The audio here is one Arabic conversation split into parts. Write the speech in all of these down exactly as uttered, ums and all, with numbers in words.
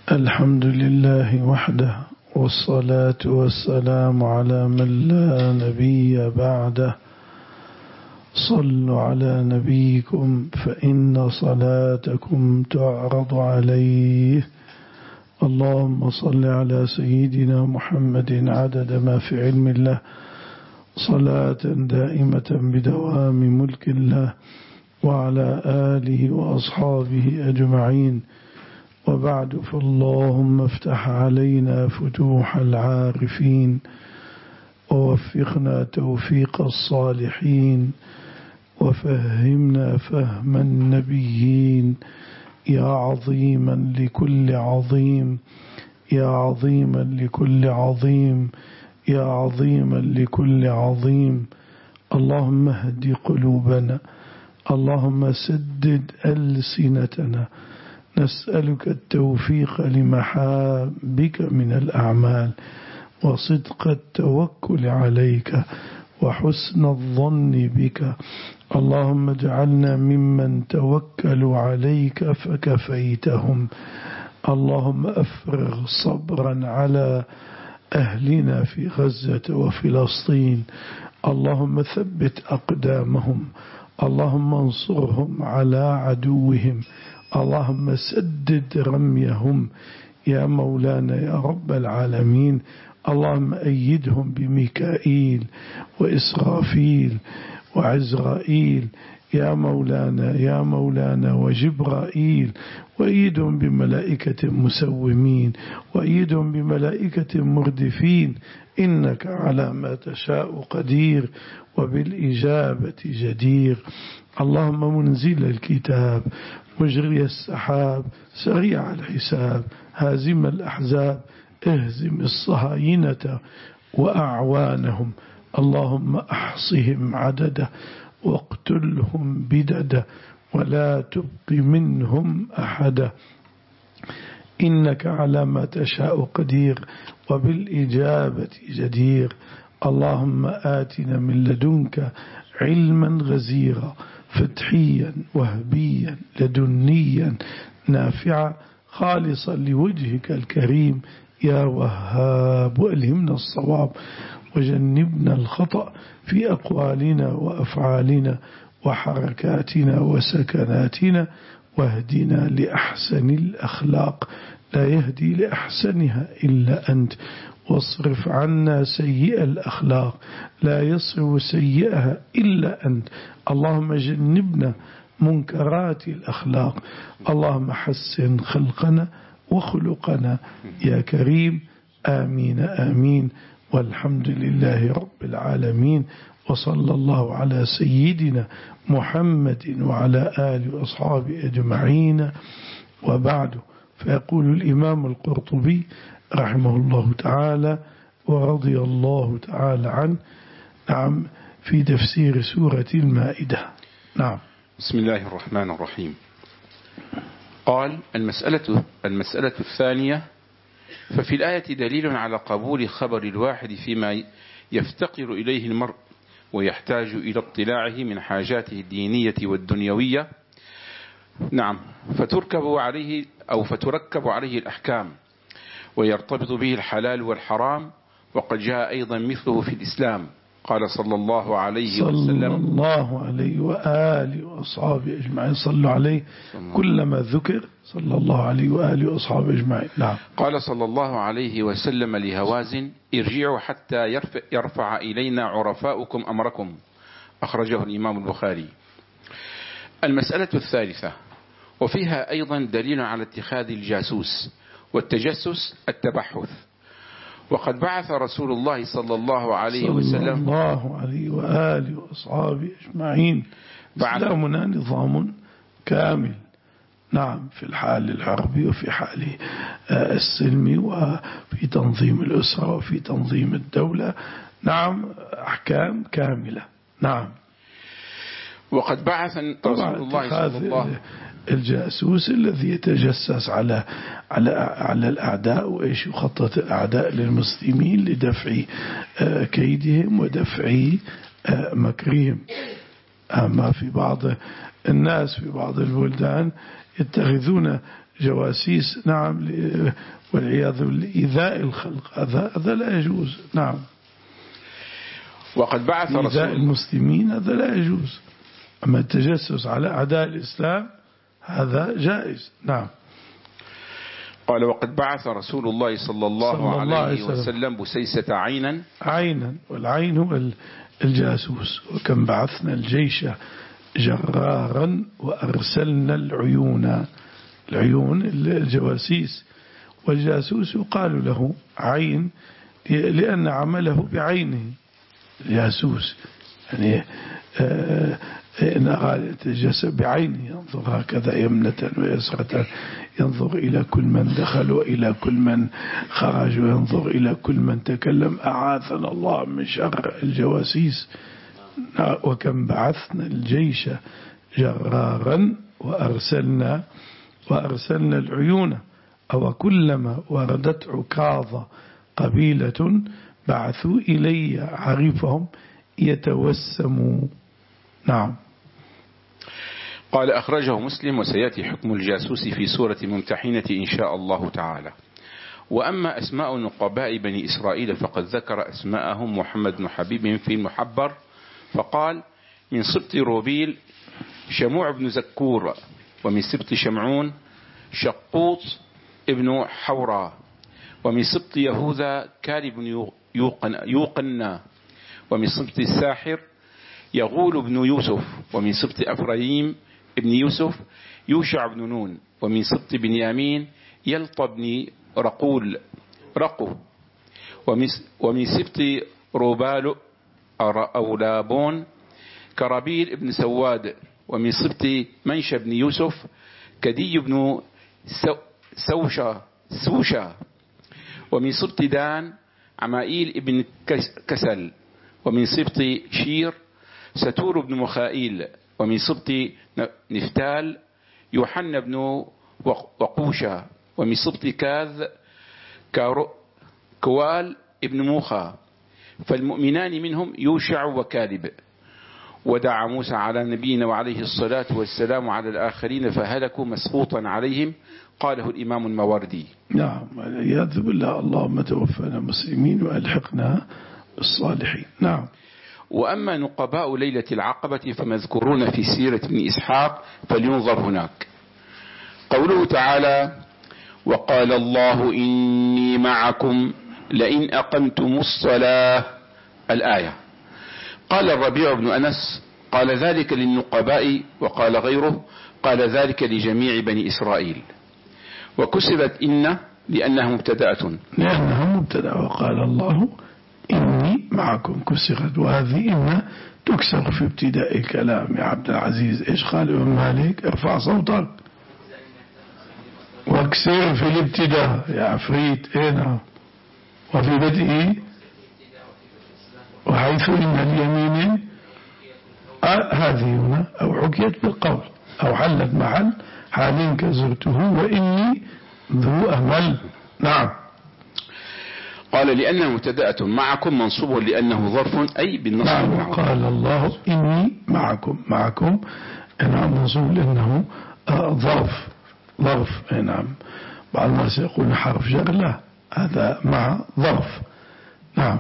الحمد لله وحده، والصلاة والسلام على من لا نبي بعده. صلوا على نبيكم فإن صلاتكم تعرض عليه. اللهم صل على سيدنا محمد عدد ما في علم الله، صلاة دائمة بدوام ملك الله، وعلى آله وأصحابه أجمعين. وبعد، فاللهم افتح علينا فتوح العارفين، ووفقنا توفيق الصالحين، وفهمنا فهم النبيين. يا عظيما لكل عظيم، يا عظيما لكل عظيم، يا عظيما لكل عظيم. اللهم اهد قلوبنا، اللهم سدد ألسنتنا. نسألك التوفيق لمحابك من الأعمال، وصدق التوكل عليك، وحسن الظن بك. اللهم اجعلنا ممن توكلوا عليك فكفيتهم. اللهم أفرغ صبرا على أهلنا في غزة وفلسطين. اللهم ثبت أقدامهم، اللهم انصرهم على عدوهم، اللهم سدد رميهم يا مولانا يا رب العالمين. اللهم أيدهم بميكائيل وإسرافيل وعزرائيل يا مولانا يا مولانا وجبرائيل، وأيدهم بملائكة مسومين، وأيدهم بملائكة مردفين. إنك على ما تشاء قدير، وبالإجابة جدير. اللهم منزل الكتاب، مجري السحاب، سريع الحساب، هازم الأحزاب، اهزم الصهاينة وأعوانهم. اللهم أحصهم عددا، واقتلهم بددا، ولا تبق منهم أحدا. إنك على ما تشاء قدير، وبالإجابة جدير. اللهم آتنا من لدنك علما غزيرا، فتحيا وهبيا لدنيا نافعا، خالصا لوجهك الكريم يا وهاب. وألهمنا الصواب، وجنبنا الخطأ في أقوالنا وأفعالنا وحركاتنا وسكناتنا، واهدنا لأحسن الأخلاق، لا يهدي لأحسنها إلا أنت. واصرف عنا سيئ الأخلاق، لا يصرف سيئها إلا أنت. اللهم جنبنا منكرات الأخلاق. اللهم حسن خلقنا وخلقنا يا كريم. آمين آمين. والحمد لله رب العالمين، وصلى الله على سيدنا محمد وعلى آله وأصحابه أجمعين. وبعد، فيقول الإمام القرطبي رحمه الله تعالى ورضي الله تعالى عنه، نعم، في تفسير سورة المائدة. نعم. بسم الله الرحمن الرحيم. قال: المسألة, المسألة الثانية: ففي الآية دليل على قبول خبر الواحد فيما يفتقر إليه المرء ويحتاج إلى اطلاعه من حاجاته الدينية والدنيوية. نعم. فتركب عليه أو فتركب عليه الأحكام، ويرتبط به الحلال والحرام. وقد جاء أيضا مثله في الإسلام. قال صلى الله عليه وسلم صلى الله عليه وآله وأصحابه أجمعين. صلوا عليه كلما ذكر صلى الله عليه وآله وأصحابه أجمعين. نعم. قال صلى الله عليه وسلم لهوازن: ارجعوا حتى يرفع, يرفع إلينا عرفاؤكم أمركم. أخرجه الإمام البخاري. المسألة الثالثة: وفيها أيضا دليل على اتخاذ الجاسوس والتجسس التبحث. وقد بعث رسول الله صلى الله عليه وسلم صلى الله عليه وآله وأصحابه أجمعين. إسلامنا نظام كامل، نعم، في الحال الحربي وفي حال السلمي وفي تنظيم الأسرة وفي تنظيم الدولة. نعم، أحكام كاملة. نعم. وقد بعث رسول الله صلى الله عليه وسلم الجاسوس الذي يتجسس على على على الأعداء، وإيش يخطط الأعداء للمسلمين لدفع كيدهم ودفع مكرهم. أما في بعض الناس في بعض البلدان يتخذون جواسيس نعم والعياذ لإيذاء الخلق، هذا هذا لا يجوز. نعم. وقد بعث رسول إيذاء المسلمين هذا لا يجوز، أما التجسس على أعداء الإسلام هذا جائز. نعم. قال وقد بعث رسول الله صلى الله, صلى الله عليه وسلم بسيسة عينا عينا، والعين هو الجاسوس. وكم بعثنا الجيش جرارا وأرسلنا العيون، العيون الجواسيس، والجاسوس يقال له عين لأن عمله بعينه جاسوس، يعني آه إن يتجسس بعينه، ينظر هكذا يمنة ويسرة، ينظر إلى كل من دخل وإلى كل من خرج، وينظر إلى كل من تكلم. أعاذنا الله من شر الجواسيس. وكم بعثنا الجيش جرارا وأرسلنا وأرسلنا العيون، أو كلما وردت عكاظ قبيلة بعثوا إلي عرفهم يتوسموا. نعم. قال أخرجه مسلم، وسيأتي حكم الجاسوس في سورة ممتحنة إن شاء الله تعالى. وأما أسماء نقباء بني إسرائيل فقد ذكر أسماءهم محمد بن حبيب في المحبر فقال من سبط روبيل شموع بن زكور، ومن سبط شمعون شقوط ابن حورا، ومن سبط يهوذا كالب بن يوقنا، ومن سبط الساحر يغول بن يوسف، ومن سبط أفرايم ابن يوسف يوشع بن نون، ومن سبط بنيامين يلطى بن رقول رقه، ومن سبط روبال أو لابون كرابيل ابن سواد، ومن سبط منشى بن يوسف كدي بن سوشا سوشا، ومن سبط دان عمائيل ابن كسل، ومن سبط شير ستور بن مخائيل، ومن سبط نفتال يوحنا بن وقوشا، ومن سبط كاذ كوال ابن موخى، فالمؤمنان منهم يوشع وكالب. ودعا موسى على نبينا وعليه الصلاة والسلام على الآخرين فهلكوا مسقوطا عليهم، قاله الإمام الماوردي. نعم. والعياذ بالله. اللهم توفنا مسلمين وألحقنا بالصالحين. نعم. وأما نقباء ليلة العقبة فمذكورون في سيرة ابن إسحاق فلينظر هناك. قوله تعالى وقال الله إني معكم لئن أقمتم الصلاة، الآية. قال الربيع بن أنس قال ذلك للنقباء، وقال غيره قال ذلك لجميع بني إسرائيل. وكسرت إن لأنها مبتدأة، لأنها مبتدأة. وقال الله إني معكم كسرت، وهذه إن تكسر في ابتداء الكلام. يا عبد العزيز إيش قال ابن مالك؟ ارفع صوتك. واكسر في الابتداء يا عفريت. هنا وفي بدء وحيث إن اليمين آه هذه هنا أو حكيت بالقول أو حلت محل حال كزرته وإني ذو أمل. نعم. قال لأنه مبتدأة معكم منصوب لأنه ظرف أي بالنصب. نعم. قال الله إني معكم، معكم نعم منصوب لأنه آه ظرف ظرف. نعم. بعض الناس يقول حرف جر، لا هذا مع ظرف. نعم.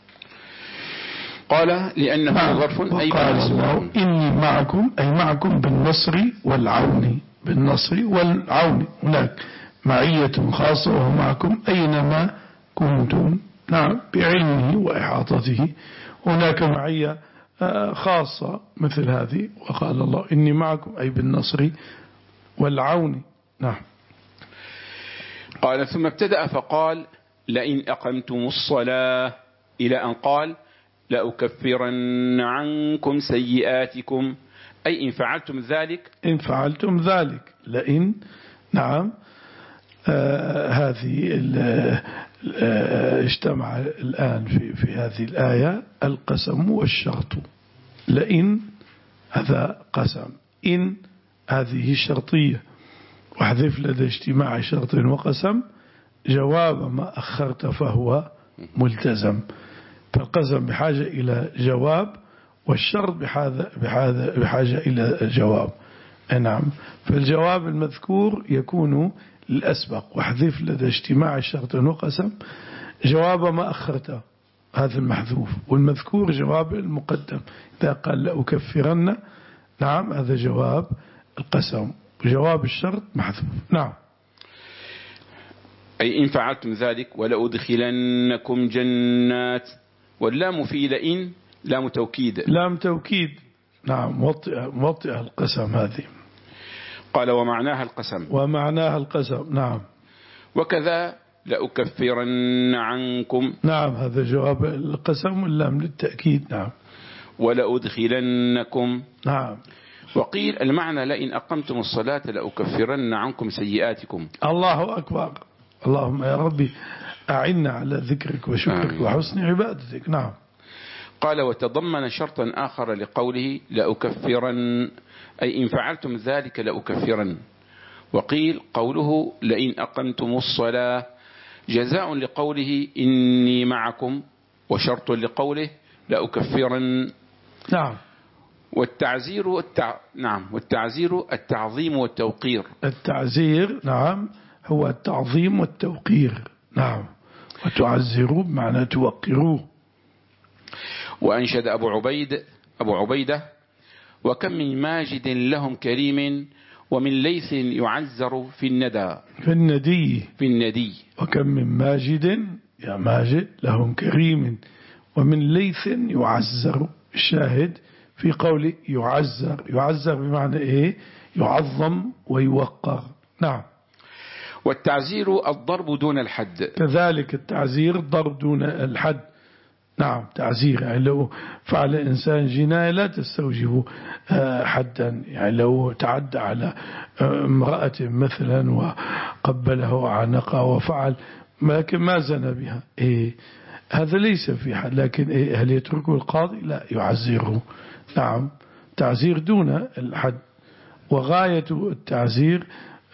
قال لأنه نعم. ظرف أي قال الله إني معكم أي معكم بالنصر والعون، بالنصر والعون. هناك معية خاصة وهو معكم أينما كنتم. نعم. بعلمه وإحاطته. هناك معية خاصة مثل هذه. وقال الله إني معكم أي بالنصر والعون. نعم. قال ثم ابتدأ فقال لئن أقمتم الصلاة إلى أن قال لأكفرن عنكم سيئاتكم، أي إن فعلتم ذلك. إن فعلتم ذلك لئن. نعم. آه هذه آه اجتمع الآن في, في هذه الآية القسم والشرط. لئن هذا قسم، إن هذه شرطية، واحذف لدى اجتماع شرط وقسم جواب ما أخرت فهو ملتزم. فالقسم بحاجة إلى جواب، والشرط بحاجة, بحاجة إلى جواب. نعم. فالجواب المذكور يكون للأسبق، واحذف لدى اجتماع الشرط وقسم جواب ما أخرته، هذا المحذوف، والمذكور جواب المقدم. إذا قال لأكفرن، نعم، هذا جواب القسم، وجواب الشرط محذوف. نعم. أي إن فعلتم ذلك ولأدخلنكم جنات، واللام في لئن لام توكيد. لام توكيد، نعم، موطئة موطئة القسم هذه. قال ومعناها القسم. ومعناها القسم، نعم. وكذا لأكفرن عنكم، نعم، هذا جواب القسم واللام للتأكيد. نعم. ولأدخلنكم، نعم. وقيل المعنى لئن أقمتم الصلاة لأكفرن عنكم سيئاتكم. الله أكبر. اللهم يا ربي أعنا على ذكرك وشكرك آمين. وحسن عبادتك. نعم. قال وتضمن شرطا آخر لقوله لأكفرن، أي إن فعلتم ذلك لأكفرن. وقيل قوله لئن أقمتم الصلاة جزاء لقوله إني معكم، وشرط لقوله لأكفرن. نعم. والتعزير التع... نعم والتعزير التعظيم والتوقير. التعزير، نعم، هو التعظيم والتوقير. نعم. وتعزروه بمعنى توقروه. وأنشد أبو عبيد أبو عبيدة وكم من ماجد لهم كريم ومن ليث يعزر في الندى في الندي في الندي وكم من ماجد يا ماجد لهم كريم ومن ليث يعزر. الشاهد في قوله يعزر، يعزر بمعنى إيه؟ يعظم ويوقر. نعم. والتعزير الضرب دون الحد، كذلك التعزير الضرب دون الحد. نعم. تعزير يعني لو فعل إنسان جناية لا تستوجب حدا، يعني لو تعدى على امرأة مثلا وقبله عنقه وفعل لكن ما زنى بها، إيه هذا ليس في حد، لكن إيه هل يتركه القاضي؟ لا، يعزره. نعم. تعزير دون الحد. وغاية التعزير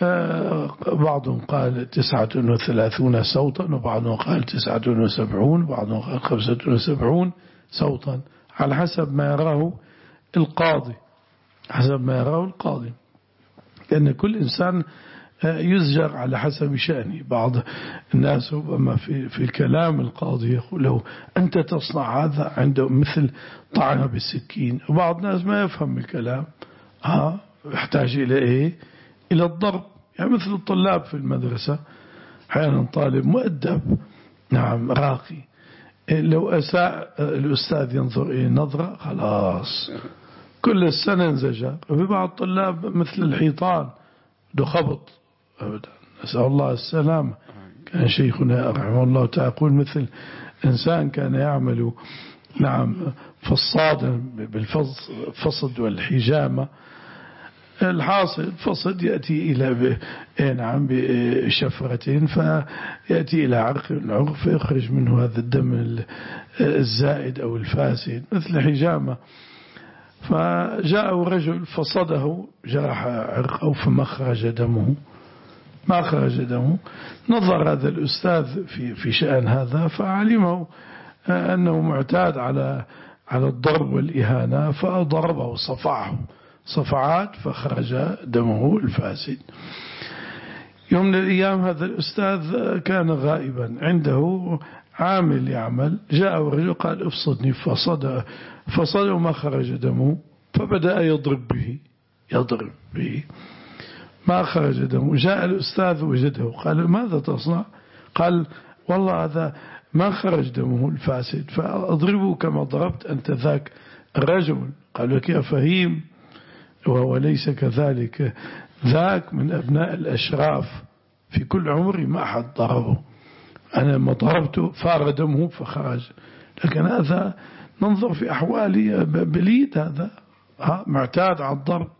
بعضهم قال تسعة وثلاثون صوتا، وبعضهم قال تسعة وسبعون، وبعضهم قال خمسة وسبعون صوتا، على حسب ما يراه القاضي، حسب ما يراه القاضي، لأن كل إنسان يزجر على حسب شأنه. بعض الناس ربما في, في الكلام القاضي يقول له أنت تصنع هذا، عنده مثل طعنه بالسكين. وبعض الناس ما يفهم الكلام، ها يحتاج إلى إيه؟ إلى الضرب. يعني مثل الطلاب في المدرسة، أحيانا طالب مؤدب، نعم، راقي، لو أساء الأستاذ ينظر إليه نظرة خلاص كل السنة انزجر. وفي بعض الطلاب مثل الحيطان ده خبط أبدا، نسأل الله السلامة. كان شيخنا رحمه الله تعالى يقول مثل إنسان كان يعمل، نعم، فصادا بالفصد والحجامة، الحاصل فصد يأتي إلى نعم بشفرة فيأتي إلى عرق العرق فيخرج منه هذا الدم الزائد أو الفاسد مثل حجامة. فجاءه رجل فصده، جرح عرقه فما خرج دمه، ما خرج دمه. نظر هذا الأستاذ في في شأن هذا فعلمه أنه معتاد على على الضرب والإهانة، فضربه وصفعه صفعات فخرج دمه الفاسد. يوم من الأيام هذا الأستاذ كان غائبا، عنده عامل يعمل، جاء رجل قال افصدني، فصد فصد وما خرج دمه، فبدأ يضرب به يضرب به ما خرج دمه. جاء الأستاذ وجده قال ماذا تصنع؟ قال والله هذا ما خرج دمه الفاسد، فأضربه كما ضربت أنت ذاك الرجل. قال لك يا فهيم وهو ليس كذلك، ذاك من أبناء الأشراف، في كل عمري ما أحد ضربه، أنا لما ضربته فار دمه فخرج، لكن هذا ننظر في أحوالي بليد، هذا معتاد على الضرب.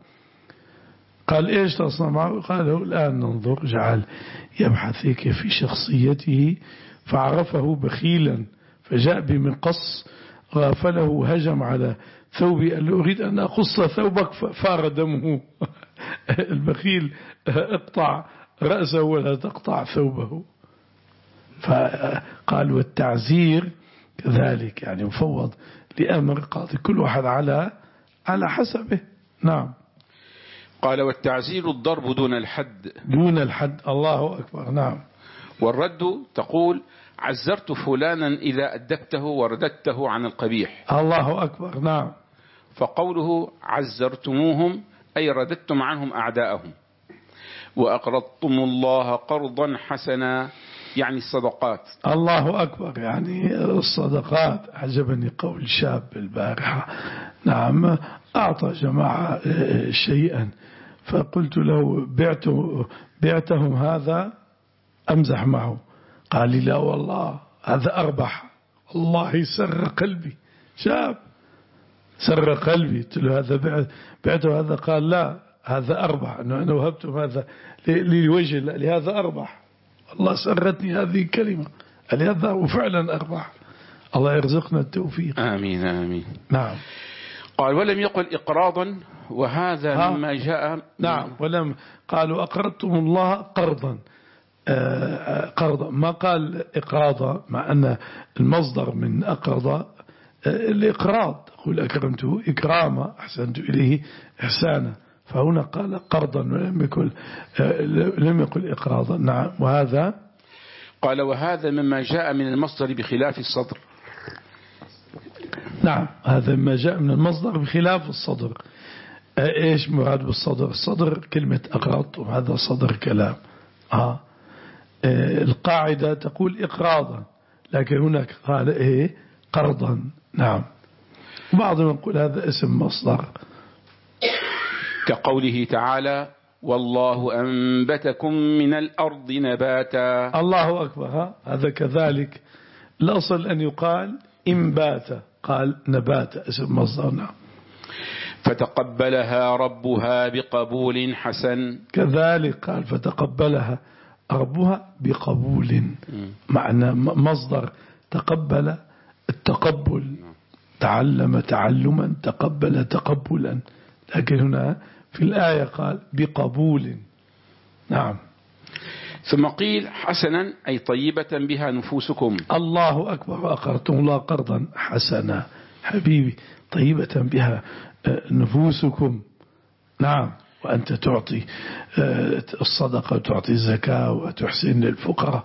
قال إيش تصنع معه؟ قال له الآن ننظر. جعل يبحث هيك في شخصيته فعرفه بخيلا، فجاء بمقص غافله هجم على ثوبي، قال له أريد أن أقص ثوبك، ففار دمه. البخيل اقطع رأسه ولا تقطع ثوبه. فقال والتعزير كذلك، يعني مفوض لأمر قاضي، كل واحد على على حسبه. نعم. قال والتعزير الضرب دون الحد. دون الحد، الله أكبر. نعم. والرد تقول عزرت فلانا إذا أدبته ورددته عن القبيح. الله أكبر. نعم. فقوله عزرتموهم أي رددتم عنهم أعداءهم. وأقرضتم الله قرضا حسنا يعني الصدقات. الله أكبر، يعني الصدقات. عجبني قول شاب البارحة، نعم، أعطى جماعة شيئا فقلت له بعت بعتهم هذا أمزح معه، قال لي لا والله هذا أربح، الله سر قلبي. شاب سر قلبي، قلت له هذا بعته هذا، قال لا هذا أربح، أنا وهبتم هذا لوجه لهذا أربح. الله سرتني هذه الكلمة، هذا وفعلا أربح. الله يرزقنا التوفيق. آمين آمين. نعم. قال ولم يقل إقراضا، وهذا مما جاء. نعم. ولم قالوا أقرضتم الله قرضا، قرضا، ما قال إقراضا، مع أن المصدر من أقرض الإقراض، قل أكرمته إكراما أحسنت إليه إحسانا، فهنا قال قرضا ولم يقل لم يقل إقراضا. نعم. وهذا قال وهذا مما جاء من المصدر بخلاف الصدر. نعم، هذا ما جاء من المصدر بخلاف الصدر. إيش مراد بالصدر؟ الصدر كلمة أقرضت، وهذا صدر كلام. آه. القاعدة تقول إقراضا، لكن هناك قال إيه قرضا. نعم. بعضهم يقول هذا اسم مصدر، كقوله تعالى والله أنبتكم من الأرض نباتا. الله أكبر. ها؟ هذا كذلك الأصل أن يقال إنبات، قال نبات اسم مصدر. نعم. فتقبلها ربها بقبول حسن، كذلك قال فتقبلها ربها بقبول، معنى مصدر تقبل التقبل، تعلم تعلما، تقبل تقبلا، لكن هنا في الآية قال بقبول. نعم. ثم قيل حسنا أي طيبة بها نفوسكم. الله أكبر. أقرضتم الله قرضا حسنا، حبيبي، طيبة بها نفوسكم. نعم. وأنت تعطي الصدقة وتعطي الزكاة وتحسن للفقراء،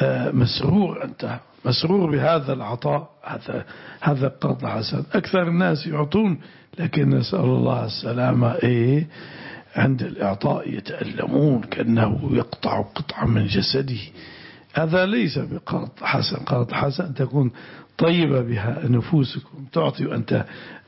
مسرور، أنت مسرور بهذا العطاء، هذا هذا قرض حسن. أكثر الناس يعطون، لكن نسأل الله السلامة، إيه عند الإعطاء يتألمون كأنه يقطع قطعة من جسده. هذا ليس بقرض حسن. قرض حسن تكون طيبة بها نفوسكم، تعطي وأنت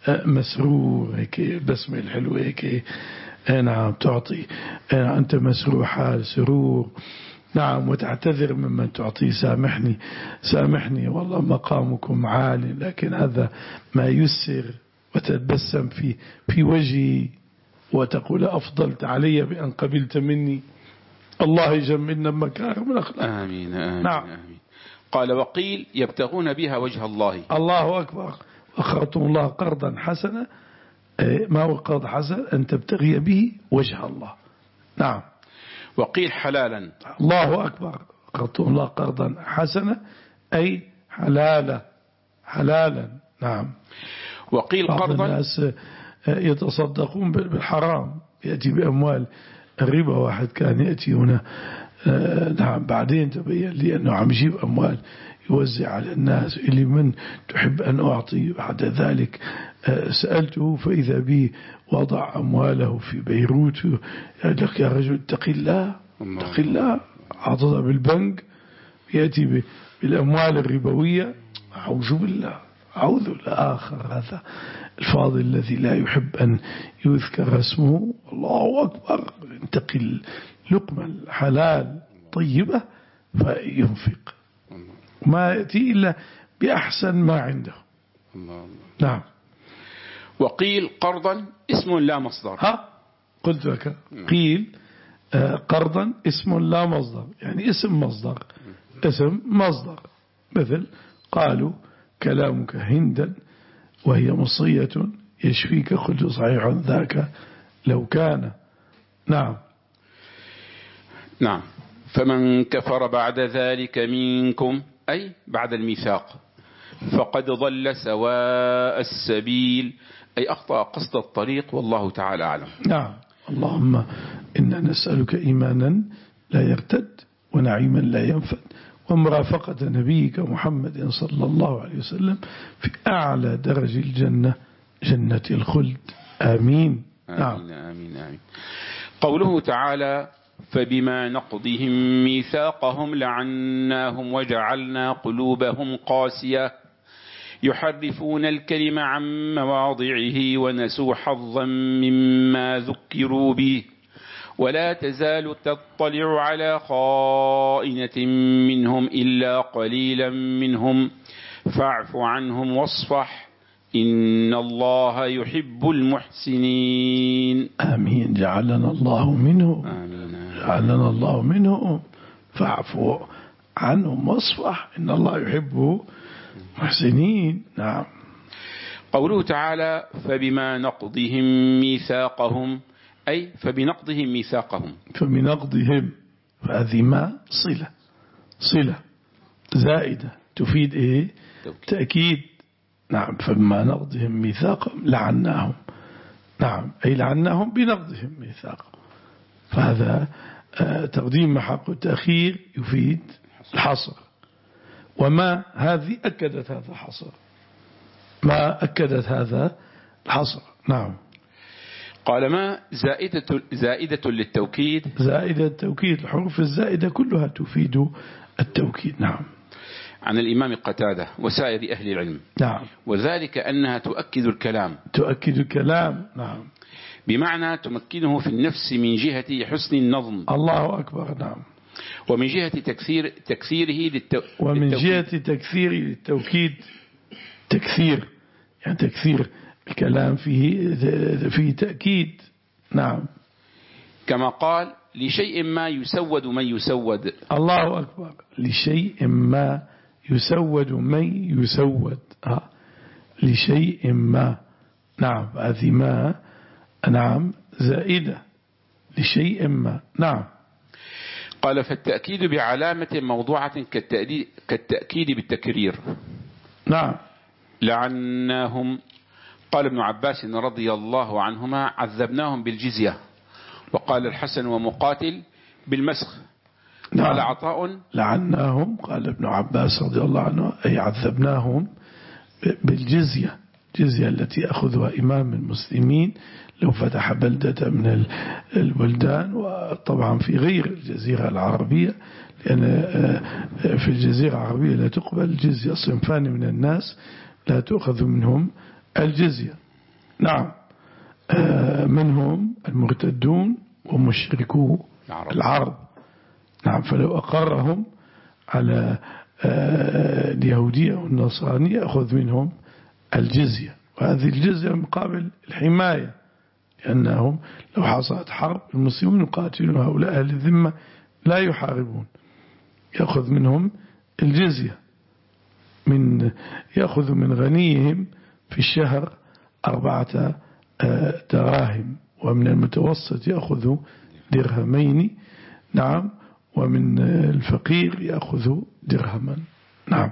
مسرور، هيك بسمة الحلوة هيك. نعم. تعطي أنت مسرور، حال سرور. نعم. وتعتذر ممن تعطيه، سامحني سامحني والله مقامكم عالي، لكن هذا ما يسر، وتتبسم في في وجهي وتقول أفضلت علي بأن قبلت مني. الله يجملنا بمكارم الأخلاق. آمين آمين. نعم. آمين. قال وقيل يبتغون بها وجه الله. الله أكبر. أقرضتم الله قرضا حسنا، ما هو قرض حسن؟ أن تبتغي به وجه الله. نعم. وقيل حلالا. الله أكبر. أقرضتم الله قرضا حسنا أي حلالا، حلالا. نعم. وقيل بعض قرضا. الناس يتصدقون بالحرام، يأتي بأموال الربا. واحد كان يأتي هنا، نعم، بعدين تبين لي أنه عم يجيب أموال يوزع على الناس، اللي من تحب أن أعطي. بعد ذلك سألته فإذا بي وضع أمواله في بيروت. قال لك يا رجل اتق الله، اتق الله، عطها بالبنك، يأتي بالأموال الربوية. أعوذ بالله، أعوذ بالله. آخر هذا الفاضل الذي لا يحب أن يذكر اسمه، الله أكبر، انتقل لقمة الحلال طيبة فينفق، ما يأتي إلا بأحسن ما عنده. نعم. وقيل قرضا اسم لا مصدر. ها قلت لك قيل قرضا اسم لا مصدر، يعني اسم مصدر، اسم مصدر. مثل قالوا كلامك هندا وهي مصية يشفيك خلد صحيح ذاك لو كان. نعم. نعم. فمن كفر بعد ذلك منكم أي بعد الميثاق فقد ضل سواء السبيل، أي أخطأ قصد الطريق، والله تعالى أعلم. نعم. اللهم إنا نسألك إيمانا لا يرتد ونعيما لا ينفد ومرافقة نبيك محمد صلى الله عليه وسلم في أعلى درج الجنة جنة الخلد. آمين. آمين, آمين, آمين, آمين. قوله تعالى فبما نقضهم ميثاقهم لعناهم وجعلنا قلوبهم قاسية يحرفون الكلم عن مواضعه ونسوا حظا مما ذكروا به ولا تزال تطلع على خائنة منهم إلا قليلا منهم فاعف عنهم واصفح إن الله يحب المحسنين. آمين. جعلنا الله منهم. آمين. جعلنا الله منهم فاعفوا عنهم واصفح إن الله يحب المحسنين. نعم. قوله تعالى فبما نقضهم ميثاقهم أي فبنقضهم ميثاقهم. فبنقضهم فهذه ما صلة صلة زائدة تفيد إيه؟ تأكيد. نعم. فبما نقضهم ميثاقهم لعناهم. نعم. أي لعناهم بنقضهم ميثاقهم. فهذا تقديم محق التأخير يفيد الحصر. وما هذه أكدت هذا الحصر. ما أكدت هذا الحصر. نعم. قال ما زائدة, زائدة للتوكيد. زائدة التوكيد. الحروف الزائدة كلها تفيد التوكيد. نعم. عن الإمام قتادة وسائر أهل العلم. نعم. وذلك أنها تؤكد الكلام. تؤكد الكلام. نعم. بمعنى تمكنه في النفس من جهة حسن النظم. الله أكبر. نعم. ومن جهة تكثير تكثيره للتو... ومن للتوكيد. جهة تكثير للتوكيد. تكثير يعني تكثير الكلام فيه فيه تأكيد. نعم. كما قال لشيء ما يسود من يسود. الله أكبر. لشيء ما يسود من يسود. آه. لشيء ما. نعم. هذه ما نعم زائدة لشيء ما. نعم. قال فالتأكيد بعلامة موضوعة كالتأكيد بالتكرير. نعم. لعناهم. قال ابن عباس رضي الله عنهما عذبناهم بالجزية. وقال الحسن ومقاتل بالمسخ. نعم. قال عطاء لعناهم قال ابن عباس رضي الله عنه أي عذبناهم بالجزية. الجزية التي أخذها إمام المسلمين لو فتح بلدة من البلدان وطبعا في غير الجزيرة العربية لأن في الجزيرة العربية لا تقبل الجزية. صنفان من الناس لا تؤخذ منهم الجزية. نعم. منهم المرتدون ومشركو العرب. نعم. فلو أقرهم على اليهودية والنصرانية أخذ منهم الجزية. وهذه الجزية مقابل الحماية لأنهم لو حصلت حرب المسلمون يقاتلون هؤلاء أهل الذمة لا يحاربون. يأخذ منهم الجزية من يأخذ من غنيهم في الشهر أربعة دراهم ومن المتوسط يأخذ درهمين. نعم. ومن الفقير يأخذ درهما. نعم.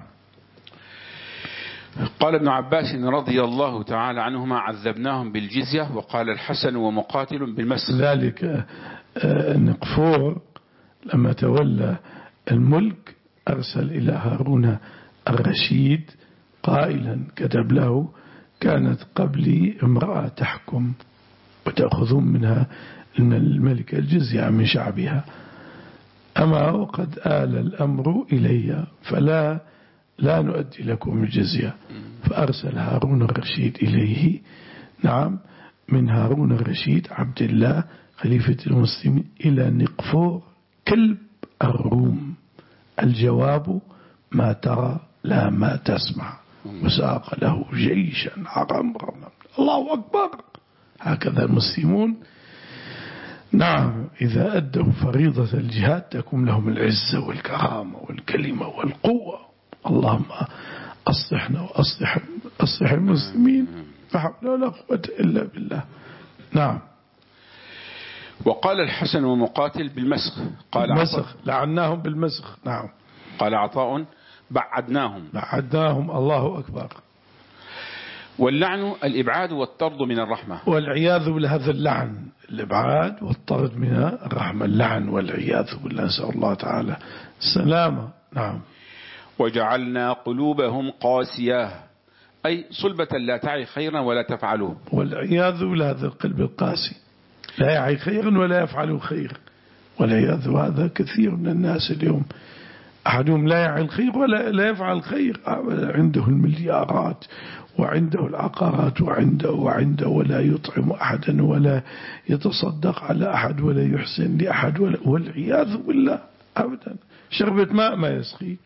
قال ابن عباس رضي الله تعالى عنهما عذبناهم بالجزية. وقال الحسن ومقاتل بالمسخ. ذلك نقفور لما تولى الملك أرسل إلى هارون الرشيد قائلا كتب له كانت قبلي امرأة تحكم وتأخذون منها الملك الجزية من شعبها أما وقد آل الأمر إلي فلا لا نؤدي لكم الجزية. فأرسل هارون الرشيد إليه. نعم. من هارون الرشيد عبد الله خليفة المسلمين إلى نقفور كلب الروم. الجواب ما ترى لا ما تسمع وساق له جيشا عرمرما. الله أكبر. هكذا المسلمون. نعم. إذا أدوا فريضة الجهاد تكون لهم العزة والكرامة والكلمة والقوة. اللهم أصلحنا وأصلح أصلح المسلمين فحول ولا قوة إلا بالله. نعم. وقال الحسن ومقاتل بالمسخ. قال المسخ لعناهم بالمسخ. نعم. قال عطاء بعدناهم. بعدناهم. الله أكبر. واللعن الإبعاد والطرد من الرحمة. والعياذ بالله، هذا اللعن، الإبعاد والطرد من الرحمة، اللعن والعياذ بالله، نسأل الله تعالى السلامة. نعم. وجعلنا قلوبهم قاسية أي صلبة لا تعي خيرا ولا تفعله. والعياذ بالله، هذا القلب القاسي لا يعي خيرا ولا يفعل خير، والعياذ، هذا كثير من الناس اليوم، أحدهم لا يعي الخير ولا لا يفعل خير، عنده المليارات وعنده العقارات وعنده وعنده ولا يطعم أحدا ولا يتصدق على أحد ولا يحسن لأحد ولا، والعياذ بالله أبدا. شربة ماء ما يسقيك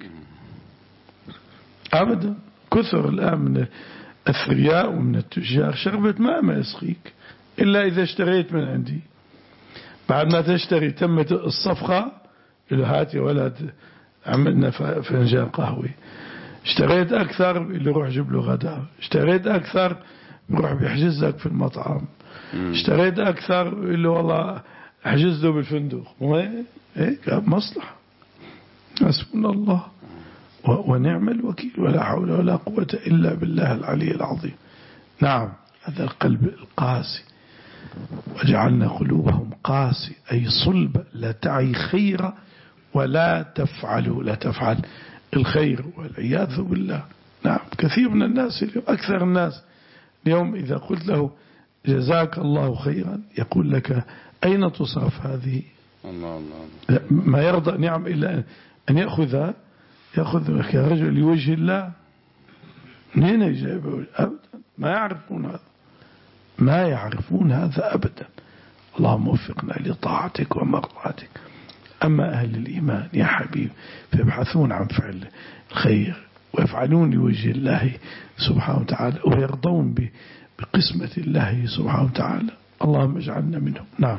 أبدا. كثر الآن من الثرياء ومن التجار، شربة ماء ما يسقيك إلا إذا اشتريت من عندي. بعد ما تشتري تمت الصفقة، له هات يا ولد عملنا فنجان قهوة. اشتريت أكثر اللي روح جيب له غداء. اشتريت أكثر بروح بيحجز لك في المطعم. اشتريت أكثر اللي والله احجز له بالفندق. هيك مصلحة. حسبنا الله ونعم الوكيل، ولا حول ولا قوة إلا بالله العلي العظيم. نعم، هذا القلب القاسي. وجعلنا قلوبهم قاسي أي صلب لا تعي خير ولا تفعل لا تفعل الخير، والعياذ بالله. نعم، كثير من الناس اليوم، أكثر الناس اليوم إذا قلت له جزاك الله خيرا يقول لك أين تصرف هذه؟ الله الله. ما يرضى نعم إلا أن يأخذ يأخذ يا رجل لوجه الله. منين يجيبه؟ أبدا ما يعرفون هذا، ما يعرفون هذا أبدا. اللهم وفقنا لطاعتك ومرضاتك. أما أهل الإيمان يا حبيب فيبحثون عن فعل الخير ويفعلون لوجه الله سبحانه وتعالى ويرضون بقسمة الله سبحانه وتعالى. اللهم اجعلنا منهم. نعم.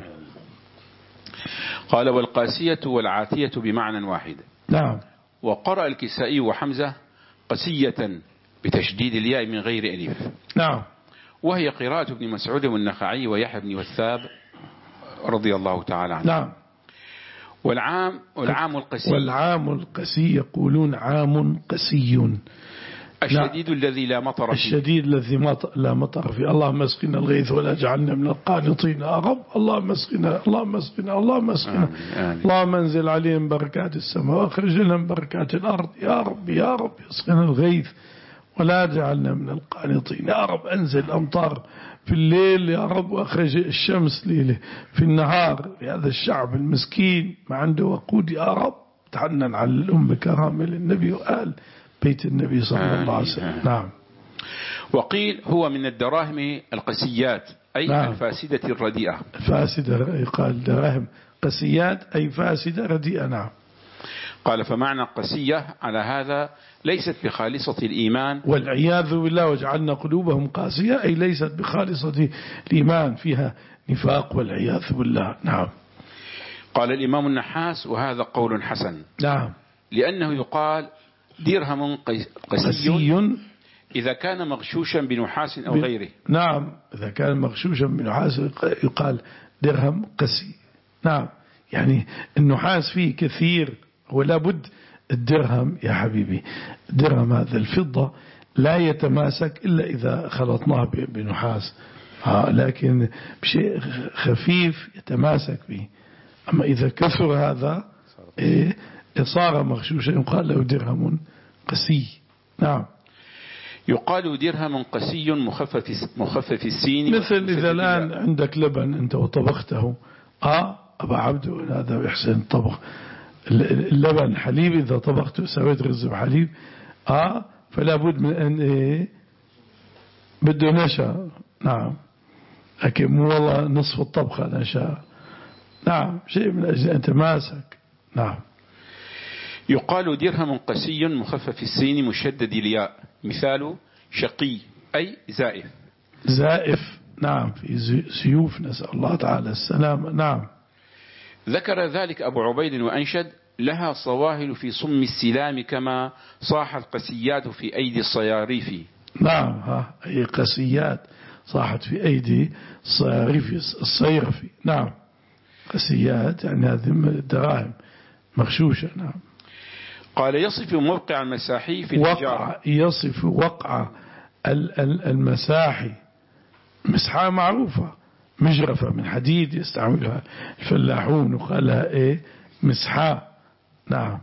قال والقاسية والعاتية بمعنى واحد. نعم. وقرأ الكسائي وحمزة قسية بتشديد الياء من غير ألف. نعم. وهي قراءة ابن مسعود والنخعي ويحيى بن وثاب رضي الله تعالى عنه. نعم. والعام والعام القسي والعام القسي يقولون عام قسي. الشديد لا الذي لا مطر فيه. الشديد الذي مطر لا مطر فيه. اللهم اسقنا الغيث ولا جعلنا من القانطين يا رب. اللهم اسقنا اللهم اسقنا اللهم اسقنا. اللهم انزل عليهم بركات السماء واخرج لهم بركات الارض يا رب يا رب. اسقنا الغيث ولا جعلنا من القانطين يا رب. انزل امطار في الليل يا رب، واخرج الشمس ليله في النهار لهذا الشعب المسكين ما عنده وقود يا رب. تحنن على الأمة كرامل النبي وآل بيت النبي صلى الله عليه وسلم. نعم. وقيل هو من الدراهم القسيات أي نعم. الفاسدة الرديئة. فاسدة يقال دراهم قسيات أي فاسدة رديئة. نعم. قال فمعنى قسية على هذا ليست بخالصة الإيمان والعياذ بالله. وجعلنا قلوبهم قاسية أي ليست بخالصة الإيمان، فيها نفاق والعياذ بالله. نعم. قال الإمام النحاس وهذا قول حسن. نعم. لأنه يقال درهم قسي, قسي إذا كان مغشوشا بنحاس أو غيره. نعم، إذا كان مغشوشا بنحاس يقال درهم قسي. نعم، يعني النحاس فيه كثير ولا بد. الدرهم يا حبيبي، درهم هذا الفضة لا يتماسك إلا إذا خلطناه بنحاس، لكن بشيء خفيف يتماسك به. أما إذا كثر هذا إيه صار مغشوشا يقال له درهم قسي. نعم. يقال درهم قسي مخفف مخفف السين. مثل إذا الآن عندك لبن أنت وطبخته آه أبا عبده هذا يحسن طبخ اللبن حليب، إذا طبخته سويت رز بحليب آه فلا بد من أن إيه بده نشا. نعم. لكن مو والله نصف الطبخة نشا. نعم، شيء من أجل أن تماسك. نعم. يقال درهم قسي مخفف السين مشدد الياء، مثال شقي أي زائف. زائف. نعم، في سيوف نسأل الله تعالى السلامة. نعم. ذكر ذلك أبو عبيد وأنشد لها صواهل في صم السلام كما صاح القسيات في أيدي الصياريف. نعم، ها أي قسيات صاحت في أيدي الصياريف الصيرفي. نعم. قسيات يعني هذه الدراهم مغشوشة. نعم. قال يصف موقع المساحي في التجارة. يصف وقع المساحي مسحة معروفة، مجرفة من حديد يستعملها الفلاحون وقال لها إيه مسحة. نعم.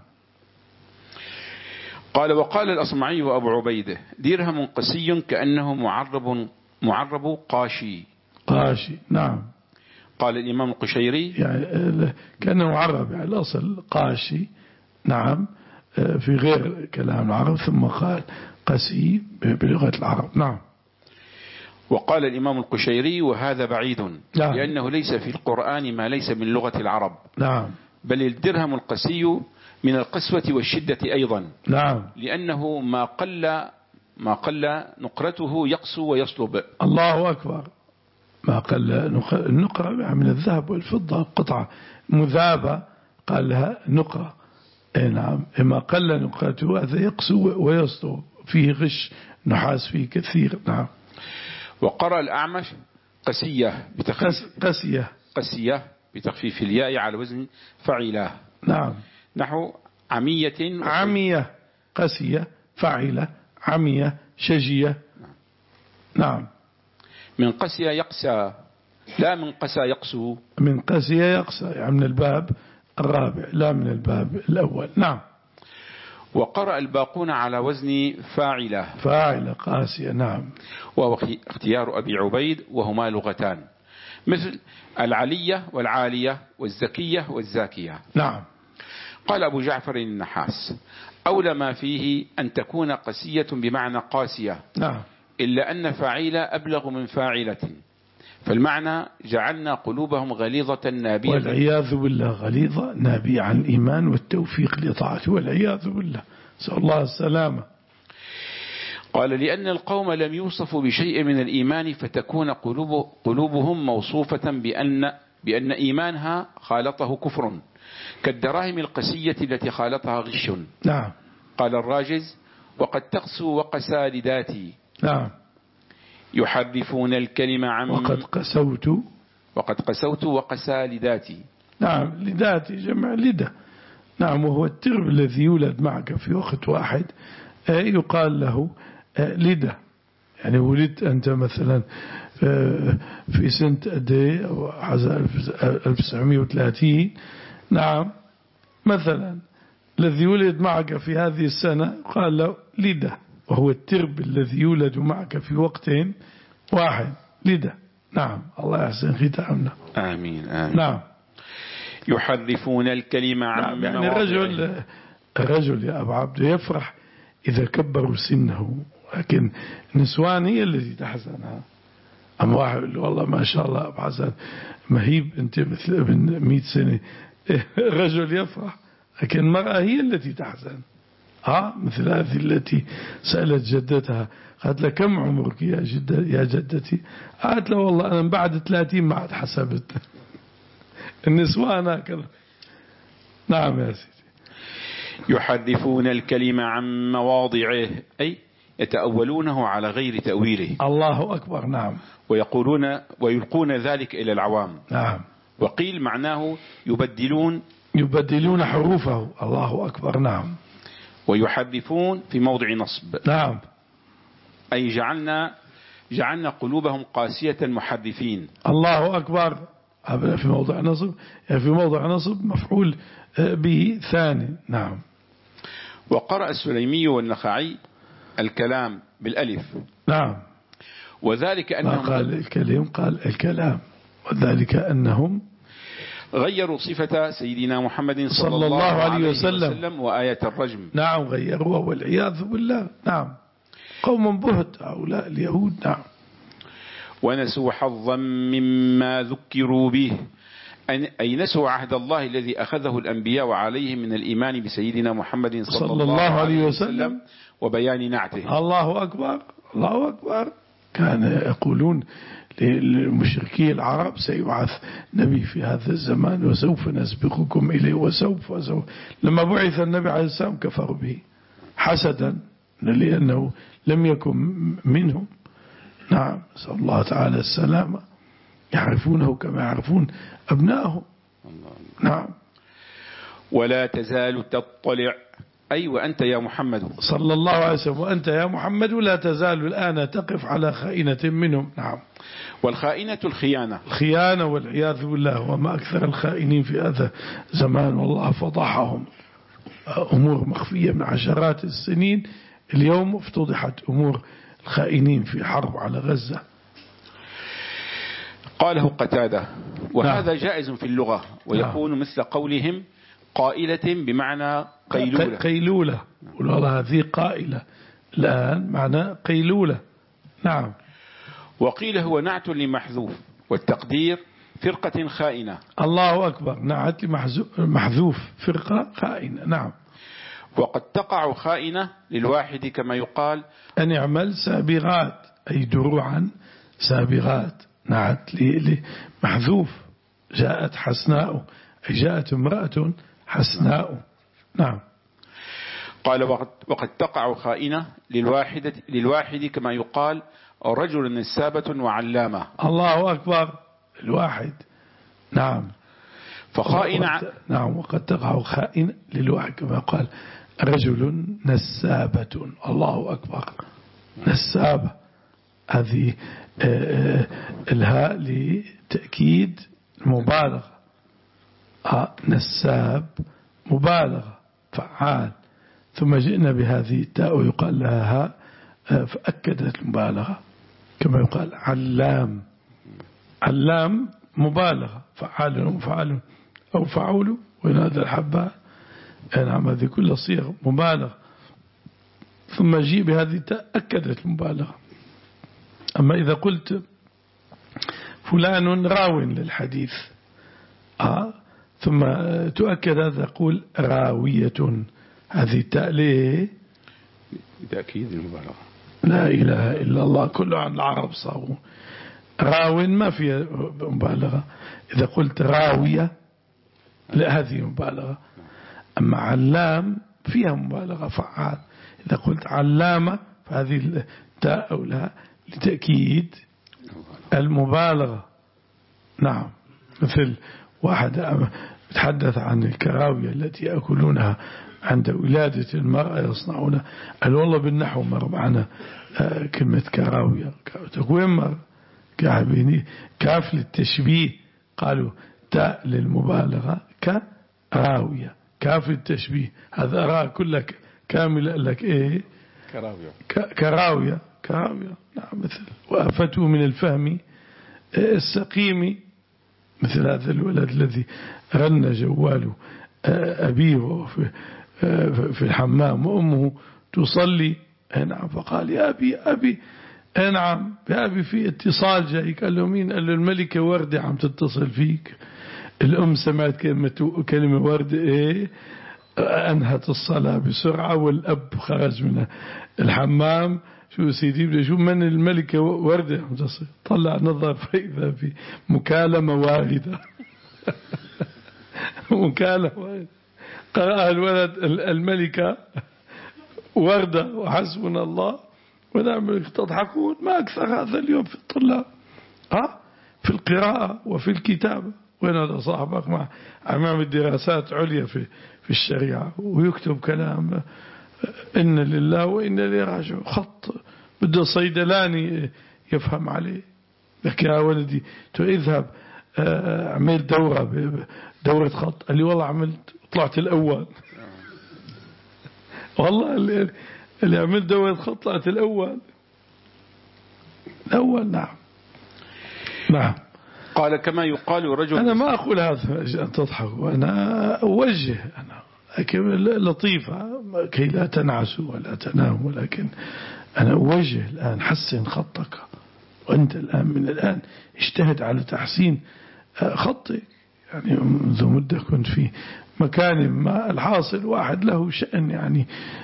قال وقال الأصمعي وأبو عبيدة درهم قسي كأنه معرب معرب قاشي. قاشي نعم. قال الإمام القشيري يعني كأنه معرب، يعني الأصل قاشي نعم في غير كلام العرب، ثم قال قسي بلغة العرب. نعم. وقال الإمام القشيري وهذا بعيد نعم. لأنه ليس في القرآن ما ليس من لغة العرب. نعم. بل الدرهم القسي من القسوة والشدة أيضا. نعم. لأنه ما قل ما قل نقرته يقسو ويصلب. الله أكبر. ما قل النقرة من الذهب والفضة قطعة مذابة قال لها نقرة. نعم. ما قل نقرته هذا يقسو ويصلب، فيه غش نحاس فيه كثير. نعم. وقرأ الأعمش قسية بتخفيف قسية قسية بتخفيف الياء على وزن فعيلة. نعم. نحو عمية عمية قسية فعيلة عمية شجية. نعم. من قسية يقسى لا من قسى يقسو. من قسية يقسى يعني من الباب الرابع لا من الباب الأول. نعم. وقرأ الباقون على وزن فاعلة فاعلة قاسية. نعم. وهو اختيار أبي عبيد وهما لغتان مثل العلية والعالية والزكية والزاكية. نعم. قال أبو جعفر النحاس أولى ما فيه أن تكون قسية بمعنى قاسية. نعم. إلا أن فاعلة أبلغ من فاعلة، فالمعنى جعلنا قلوبهم غليظة نابية والعياذ بالله غليظة نابية عن الإيمان والتوفيق لطاعته والعياذ بالله، نسأل الله السلامة. قال لأن القوم لم يوصفوا بشيء من الإيمان فتكون قلوب قلوبهم موصوفة بأن بأن إيمانها خالطه كفر كالدراهم القسية التي خالطها غش. نعم. قال الراجز وقد تقسو وقسى لذاتي. نعم. يحرفون الكلمة عن وقد قسوت وقد قسوت وقسى لذاتي. نعم. لذاتي جمع لدى. نعم. وهو الترب الذي يولد معك في وقت واحد يقال له لدى. يعني ولدت أنت مثلا في سنة أدي أو ألف وتسعمائة وثلاثين. نعم. مثلا الذي يولد معك في هذه السنة قال له لدى، وهو الترب الذي يولد معك في وقت واحد لدى. نعم. الله يحسن ختامنا. آمين آمين. نعم. يحرفون الكلمة عن نعم. يعني الرجل الرجل يا أبو عبد يفرح إذا كبروا سنه، لكن نسوان هي التي تحزنها. أم واحد والله ما شاء الله أبو حسن مهيب أنت مثل ابن مئة سنة، الرجل يفرح لكن المرأة هي التي تحزن. ها مثل هذه التي سألت جدتها قالت له كم عمرك يا جدة يا جدتي؟ قالت له والله أنا بعد ثلاثين ما عاد حسبت. النسوان هكذا. نعم يا سيدي. يحرفون الكلمة عن مواضعه أي يتأولونه على غير تأويله. الله أكبر. نعم. ويقولون ويلقون ذلك إلى العوام. نعم. وقيل معناه يبدلون يبدلون حروفه. الله أكبر. نعم. ويحرفون في موضع نصب. نعم. أي جعلنا جعلنا قلوبهم قاسية محرفين. الله أكبر. في موضع نصب يعني في موضع نصب مفعول به ثاني. نعم. وقرأ السليمي والنخعي الكلام بالألف. نعم. وذلك أنهم قال الكلام قال الكلام وذلك أنهم غيروا صفة سيدنا محمد صلى, صلى الله عليه وسلم, وسلم وآية الرجم. نعم. غيروا والعياذ بالله. نعم. قوم بهت هؤلاء اليهود. نعم. ونسوا حظا مما ذكروا به أي نسوا عهد الله الذي أخذه الأنبياء عليهم من الإيمان بسيدنا محمد صلى, صلى الله عليه وسلم وبيان نعته. الله أكبر. الله أكبر. كان يقولون للمشركي العرب سيبعث نبي في هذا الزمان وسوف نسبقكم إليه وسوف وسوف. لما بعث النبي عليه السلام كفروا به حسدا لأنه لم يكن منهم. نعم. نسأل الله تعالى السلامة. يعرفونه كما يعرفون أبنائهم. نعم. ولا تزال تطلع أي وأنت يا محمد صلى الله عليه وسلم وأنت يا محمد لا تزال الآن تقف على خائنة منهم. نعم. والخائنة الخيانة الخيانة والعياذ بالله، وما أكثر الخائنين في هذا زمان، والله فضحهم. أمور مخفية من عشرات السنين اليوم افتضحت أمور الخائنين في حرب على غزة. قاله قتادة. وهذا نعم. جائز في اللغة، ويكون نعم. مثل قولهم قائلة بمعنى قيلولة. قيلولة، والله هذه قائلة الآن معنى قيلولة. نعم. وقيل هو نعت لمحذوف، والتقدير فرقة خائنة. الله أكبر، نعت لمحذوف فرقة خائنة. نعم. وقد تقع خائنة للواحد كما يقال أن يعمل سابغات، أي دروعا سابغات، نعت لمحذوف. جاءت حسناء، أي جاءت امرأة حسناء. نعم. قال وقد تقع خائنة للواحد, للواحد كما يقال رجل نسابة وعلامة. الله أكبر، الواحد. نعم. فخائنة نعم. وقد تقع خائنة للواحد كما قال رجل نسابة. الله أكبر، نسابة، هذه الهاء لتأكيد المبالغة. آه نساب مبالغة فعال، ثم جئنا بهذه التاء يقال لها هاء فأكدت المبالغة، كما يقال علام. علام مبالغة، فعال ومفعل أو فعول، وينادى الحباء. نعم، هذه كل صيغ مبالغة، ثم جيء بهذه التاء أكدت المبالغة. أما إذا قلت فلان راو للحديث آه ثم تؤكد هذا، تقول راوية، هذه التاء ليه؟ بتأكيد المبالغة. لا إله إلا الله، كل عن العرب صاروا راو ما فيها مبالغة. إذا قلت راوية لا، هذه مبالغة. أما علام فيها مبالغة فعال. إذا قلت علامة فهذه التاء أو لا لتأكيد المبالغة. نعم. مثل واحد يتحدث عن الكراوية التي يأكلونها عند ولادة المرأة، يصنعون. قال والله بالنحو مر معنا كلمة كراوية، تقول مر كاف للتشبيه، قالوا تاء للمبالغة كراوية، كاف للتشبيه. هذا راء كلك كامل، قال لك ايه؟ كراوية. كراوية كراوية. نعم. مثل وأفتوا من الفهم السقيم، مثل هذا الولد الذي رن جواله أبيه في الحمام وأمه تصلي. نعم. فقال يا أبي أبي نعم يا أبي في اتصال جاي. قال له مين؟ قال له الملكة وردة عم تتصل فيك. الأم سمعت كلمة كلمة وردة إيه، أنهت الصلاة بسرعة، والأب خرج من الحمام. شو سيدي بدي شو من الملكة وردة عم تصل. طلع نظر فإذا في مكالمة واردة. مكالمة واردة. قرأ الولد الملكة وردة وحسبنا الله ونعم. تضحكون، ما أكثر هذا اليوم في الطلاب ها في القراءة وفي الكتابة. وين هذا صاحبك مع أمام الدراسات عليا في في الشريعة ويكتب كلام إن لله وإن إليه راجعون، خط بده صيدلاني يفهم عليه. لك يا ولدي تو اذهب اعمل دورة دورة خط. قال لي والله عملت طلعت الأول. والله اللي, اللي عملت دورة خط طلعت الأول. الأول. نعم. نعم. قال كما يقال رجل. أنا ما أقول هذا أن تضحكوا، أنا أوجه، أنا لطيفة كي لا تنعسوا ولا تناموا، ولكن أنا أوجه الآن حسن خطك، وأنت الآن من الآن اجتهد على تحسين خطك. يعني منذ مدة كنت في مكان ما، الحاصل واحد له شأن يعني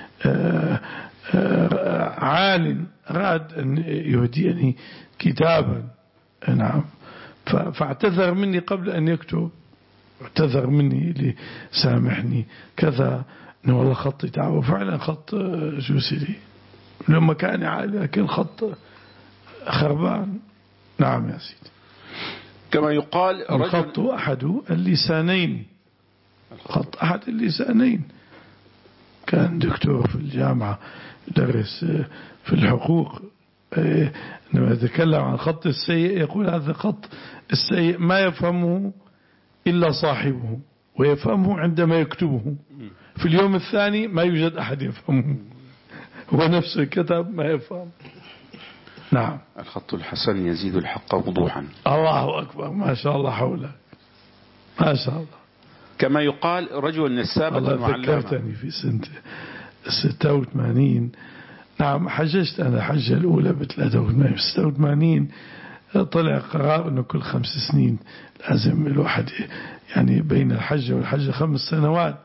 عال راد أن يهديني كتابا. نعم. فاعتذر مني قبل أن يكتب، اعتذر مني لي سامحني كذا، انه والله خطي تعب. وفعلا خط جوسري لما كان عالي، لكن خط خربان. نعم يا سيدي. كما يقال الخط أحد اللسانين، خط أحد اللسانين. كان دكتور في الجامعة درس في الحقوق، لما يتكلم عن خط السيء يقول هذا خط السيء ما يفهمه إلا صاحبه، ويفهمه عندما يكتبه، في اليوم الثاني ما يوجد أحد يفهمه، هو نفسه كتب ما يفهم. نعم. الخط الحسن يزيد الحق وضوحا. الله أكبر، ما شاء الله حوله، ما شاء الله. كما يقال رجل نسابة الله ذكرتني في سنة ستة وثمانين، نعم حججت أنا حجة الأولى بثلاثة وثمانين، ستة وثمانين طلع قرار أنه كل خمس سنين لازم الواحد يعني بين الحجة والحجة خمس سنوات،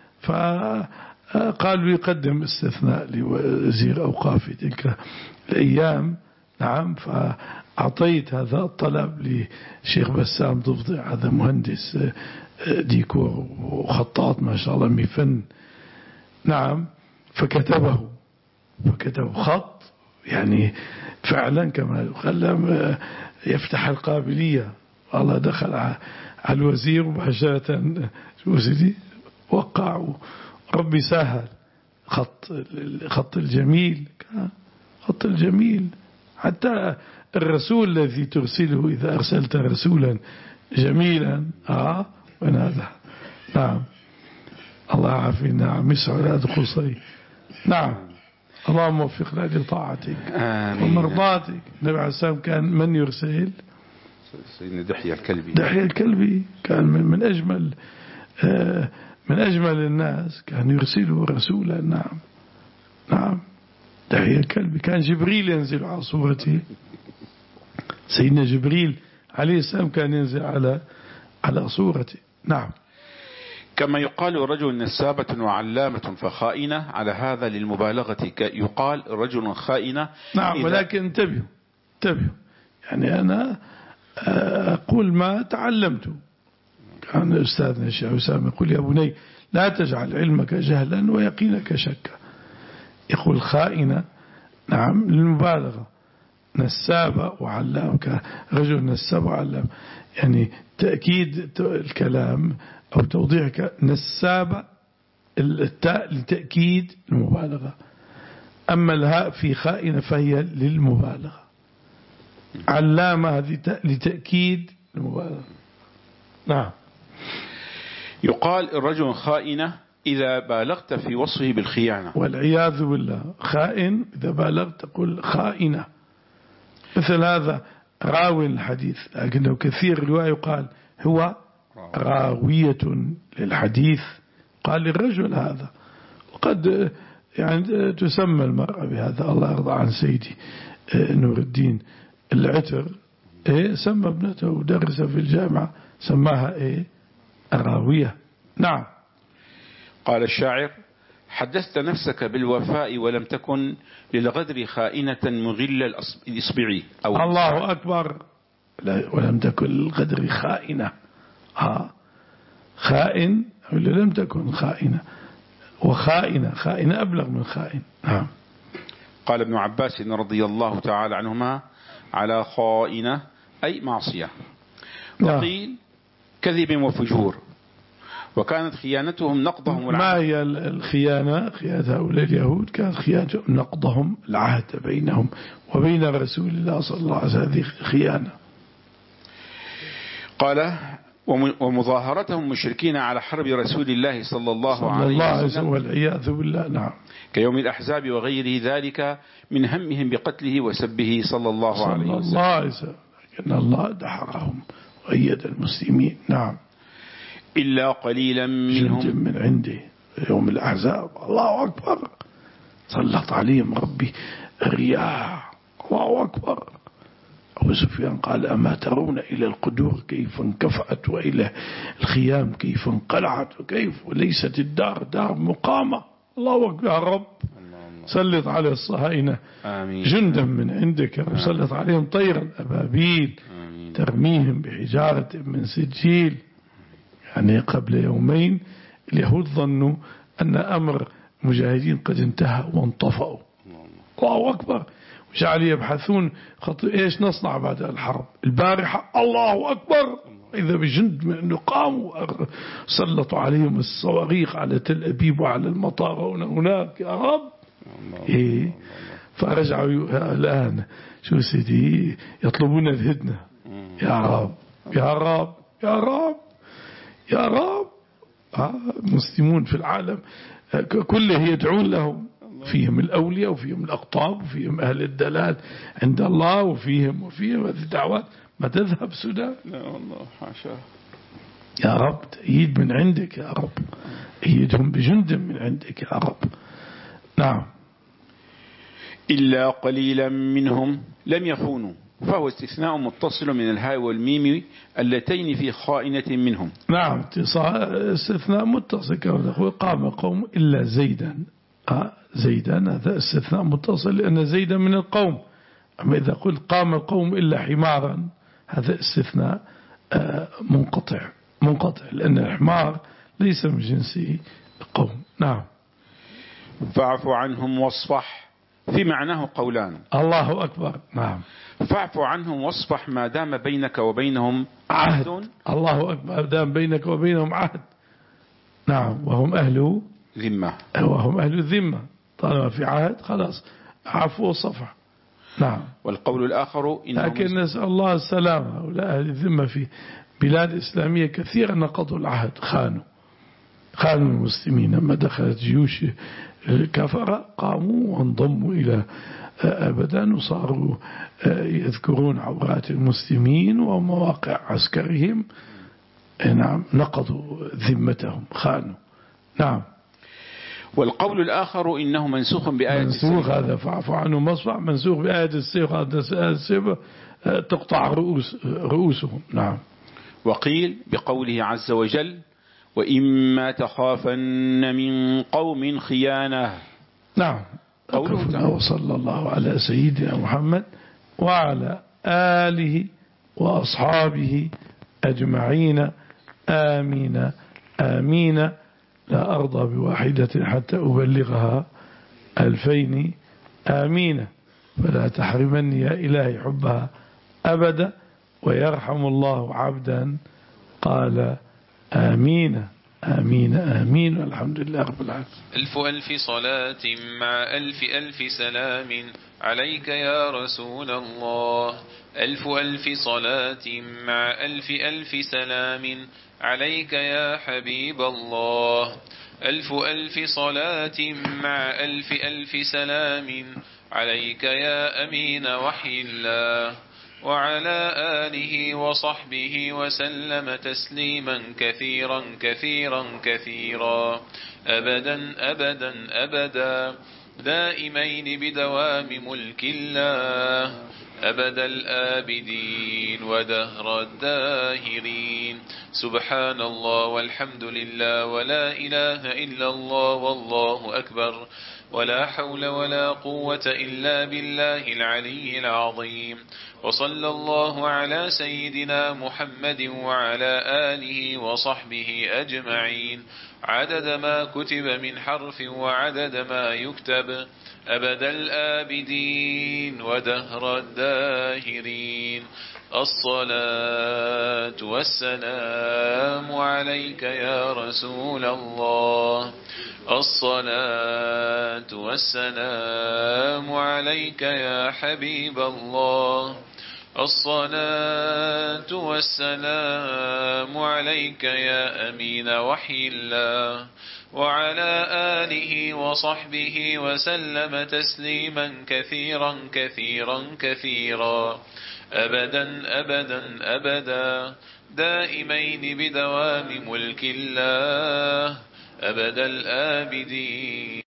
فقالوا يقدم استثناء لوزير أوقاف تلك الأيام. نعم. فأعطيت هذا الطلب لشيخ بسام ضفدع، هذا مهندس ديكور وخطاط ما شاء الله من فن. نعم. فكتبه فكتب خط يعني فعلا كما يقال يفتح القابلية. والله دخل على الوزير مباشرة وقع ربي سهل. خط خط الجميل، خط الجميل. حتى الرسول الذي ترسله إذا أرسلت رسولا جميلا آه وين هذا. نعم. الله عافينا عم يسعد هذا قصري. نعم. اللهم وفقنا لطاعتك ومرضاتك. النبي عليه السلام كان من يرسل؟ سيدنا دحية الكلبي. دحية الكلبي كان من, من أجمل آه من أجمل الناس، كان يرسله رسولا. نعم. نعم. دحية الكلبي كان جبريل ينزل على صورته، سيدنا جبريل عليه السلام كان ينزل على على صورته. نعم. كما يقال رجل نسابة وعلامة فخائنة، على هذا للمبالغة يقال رجل خائنة. نعم. ولكن انتبهوا انتبهوا يعني أنا أقول ما تعلمته. كان أستاذنا الشيخ أسامة يقول يا بني لا تجعل علمك جهلا ويقينك شكا. يقول خائنة نعم للمبالغة، نسابة وعلام، كرجل نساب وعلام يعني تأكيد الكلام أو توضيح. نسابة التاء لتأكيد المبالغة، أما الهاء في خائنة فهي للمبالغة. علامة هذه تاء لتأكيد المبالغة. نعم. يقال الرجل خائنة إذا بالغت في وصفه بالخيانة، والعياذ بالله. خائن إذا بالغت تقول خائنة. مثل هذا راوي الحديث، لكنه كثير رواية يقال هو راوية للحديث، قال للرجل هذا. وقد يعني تسمى المرأة بهذا. الله يرضى عن سيدي نور الدين العتر، إيه سمى ابنته ودرس في الجامعة سماها إيه الراوية. نعم. قال الشاعر حدثت نفسك بالوفاء ولم تكن للغدر خائنة مغل الإصبع. أو الله أكبر. ولم تكن للغدر خائنة. ها خائن لم تكن خائنة، وخائنة خائنة أبلغ من خائن. نعم. قال ابن عباس رضي الله تعالى عنهما على خائنة أي معصية. وقيل كذب وفجور، وكانت خيانتهم نقضهم العهد. ما هي الخيانة؟ خيانة هؤلاء اليهود كانت خيانتهم نقضهم العهد بينهم وبين رسول الله صلى الله عليه وسلم، هذه خيانة. قال ومظاهرتهم مشركين على حرب رسول الله صلى الله عليه وسلم والعياذ بالله. نعم. كيوم الأحزاب وغير ذلك من همهم بقتله وسبه صلى الله عليه وسلم. صلى الله عليه وسلم. لكن الله دحرهم وأيد المسلمين. نعم. إلا قليلا منهم جند من عنده يوم الأحزاب. الله أكبر. سلط عليهم ربي الرياح. الله أكبر. أبو سفيان قال أما ترون إلى القدور كيف انكفأت، وإلى الخيام كيف انقلعت، وكيف وليست الدار دار مقامة. الله أكبر. يا رب سلط على الصهاينة جندا من عندك، وسلط عليهم طيرا أبابيل ترميهم بحجارة من سجيل. يعني قبل يومين اليهود ظنوا أن أمر مجاهدين قد انتهى وانطفأوا. الله أكبر. وجعلوا يبحثون خط... إيش نصنع بعد الحرب. البارحة الله أكبر إذا بجند من أنه قاموا سلطوا عليهم الصواريخ على تل أبيب وعلى المطار هنا هناك يا رب. إيه فرجعوا الآن شو سيدي يطلبون الهدنة يا رب يا رب يا رب يا رب. المسلمون في العالم كله يدعون لهم، فيهم الأولياء وفيهم الأقطاب وفيهم أهل الدلال عند الله وفيهم وفيهم هذه الدعوات ما تذهب سدى. لا والله حاشا. يا رب تأييد من عندك يا رب، أيدهم بجند من عندك يا رب. نعم. إلا قليلا منهم لم يخونوا، فهو استثناء متصل من الهاء والميم اللتين في خائنة منهم. نعم استثناء متصل كما تقول قام قوم إلا زيدا. آه زيدا هذا استثناء متصل لأن زيدا من القوم. أما إذا قلت قام القوم إلا حمارا هذا استثناء آه منقطع منقطع لأن الحمار ليس من جنس القوم. نعم. فاعف عنهم واصفح في معناه قولان. الله أكبر. نعم. فاعف عنهم واصفح ما دام بينك وبينهم عهد. الله أكبر. دام بينك وبينهم عهد. نعم. وهم أهل ذمة. وهم أهل الذمة طالما في عهد خلاص عفو وصفح. نعم. والقول الآخر لكن نسأل الله السلامة. ولا أهل الذمة في بلاد إسلامية كثيرا نقضوا العهد، خانوا خانوا المسلمين. لما دخلت جيوش الكفرة قاموا وانضموا إلى أبدا وصاروا يذكرون عورات المسلمين ومواقع عسكرهم. نعم نقضوا ذمتهم خانوا. نعم. والقول الآخر إنه منسوخ بآية منسوخ هذا فاعف عنه مصفح منسوخ بآية السيف. هذا السيف تقطع رؤوس رؤوسهم. نعم. وقيل بقوله عز وجل وإما تخافن من قوم خيانة. نعم. قوله وصلى الله على سيدنا محمد وعلى آله وأصحابه أجمعين آمين آمين. لا أرضى بواحدة حتى أبلغها ألفين آمين. فلا تحرمني يا إلهي حبها أبدا. ويرحم الله عبدا قال آمين آمين آمين والحمد لله رب العالمين. ألف ألف صلاة مع ألف ألف سلام عليك يا رسول الله. ألف ألف صلاة مع ألف ألف سلام عليك يا حبيب الله. ألف ألف صلاة مع ألف ألف سلام عليك يا أمين وحي الله. وعلى آله وصحبه وسلم تسليما كثيرا كثيرا كثيرا أبدا أبدا أبدا دائمين بدوام ملك الله أبد الآبدين ودهر الداهرين. سبحان الله والحمد لله ولا إله إلا الله والله أكبر ولا حول ولا قوة إلا بالله العلي العظيم. وصلى الله على سيدنا محمد وعلى آله وصحبه أجمعين عدد ما كتب من حرف وعدد ما يكتب أبد الآبدين ودهر الداهرين. الصلاة والسلام عليك يا رسول الله. الصلاة والسلام عليك يا حبيب الله. الصلاة والسلام عليك يا أمين وحي الله. وعلى آله وصحبه وسلم تسليما كثيرا كثيرا كثيرا أبدا أبدا أبدا دائمين بدوام ملك الله أبد الآبدين.